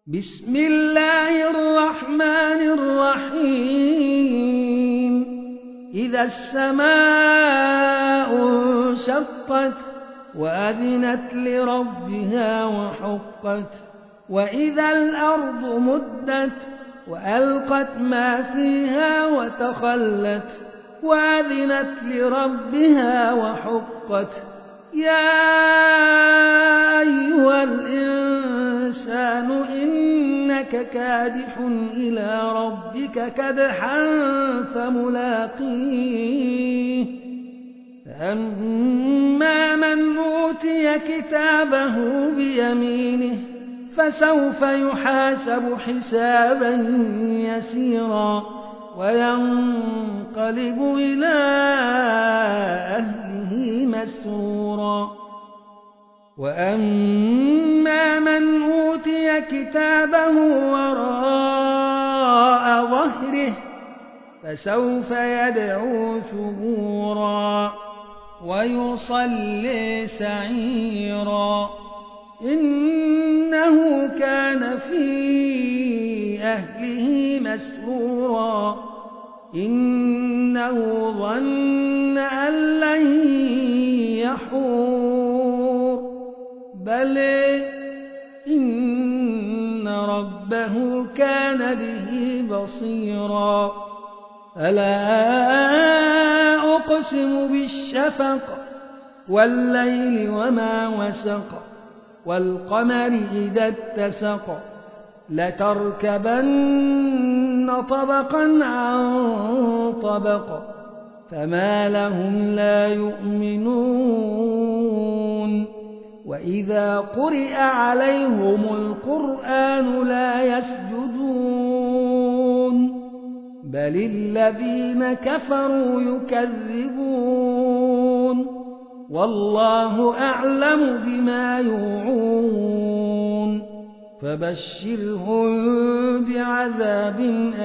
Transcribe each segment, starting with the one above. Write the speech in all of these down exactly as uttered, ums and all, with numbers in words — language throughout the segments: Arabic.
بسم الله الرحمن الرحيم إذا السماء انشقت وأذنت لربها وحقت وإذا الأرض مدت وألقت ما فيها وتخلت وأذنت لربها وحقت يا أيها الإنسان إنك كادح إلى ربك كدحا فملاقيه فأما من أوتي كتابه بيمينه فسوف يحاسب حسابا يسيرا وينقلب إلى أهله مسرورا وأما من أوتي كتابه وراء ظهره فسوف يدعو ثبورا ويصلي سعيرا إنه كان في أهله مسرورا إنه ظن أن لن يحور بل إن ربه كان به بصيرا ألا أقسم بالشفق والليل وما وسق والقمر إذا اتسق لتركبن طبقا عن طبق فما لهم لا يؤمنون وإذا قرئ عليهم القرآن لا يسجدون بل الذين كفروا يكذبون والله أعلم بما يوعون فبشرهم بعذاب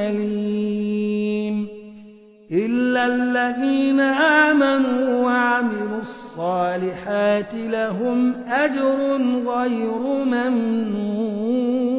أليم إلا الذين آمنوا وعملوا الصالحات لهم أجر غير ممنون.